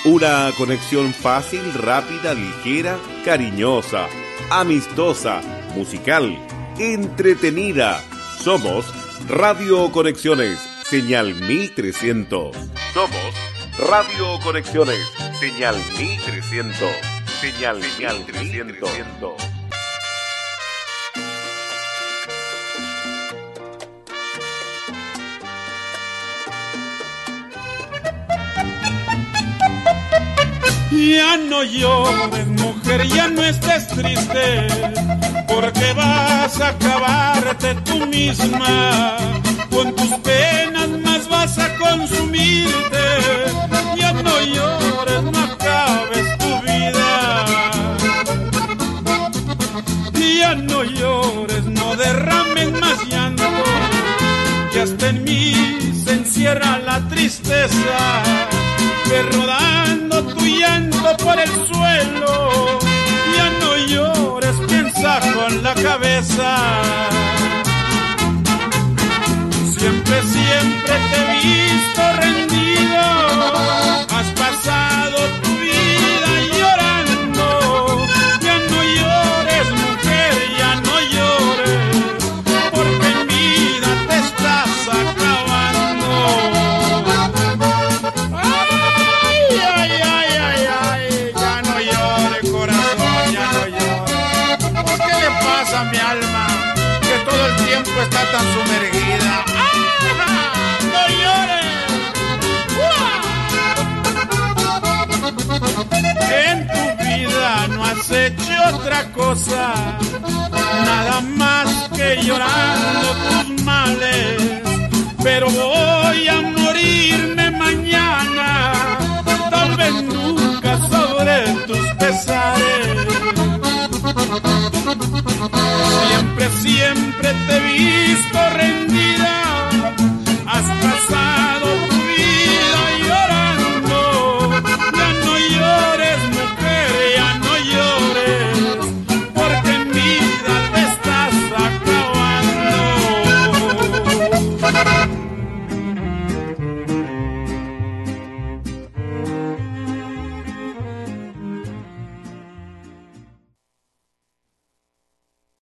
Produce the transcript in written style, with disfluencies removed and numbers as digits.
Una conexión fácil, rápida, ligera, cariñosa, amistosa, musical, entretenida. Somos Radio Conexiones, señal 1300. Somos Radio Conexiones, señal 1300. Señal 1300. Ya no llores, mujer, ya no estés triste, porque vas a acabarte tú misma. Con tus penas más vas a consumirte. Ya no llores, no acabes tu vida. Ya no llores, no derrames más llanto, que hasta en mí se encierra la tristeza, que rodando tu llanto por el suelo. Ya no llores, piensa con la cabeza. Siempre, siempre te he visto rendido. Has pasado tu vida llorando. Ya no llores, mujer, ya no llores, porque en vida te estás acabando. A mi alma, que todo el tiempo está tan sumergida. ¡Ah! ¡No llores! En tu vida no has hecho otra cosa, nada más que llorando tus males. Pero voy a morirme mañana, tal vez nunca sobre tus pesares. Siempre, siempre te he visto reír.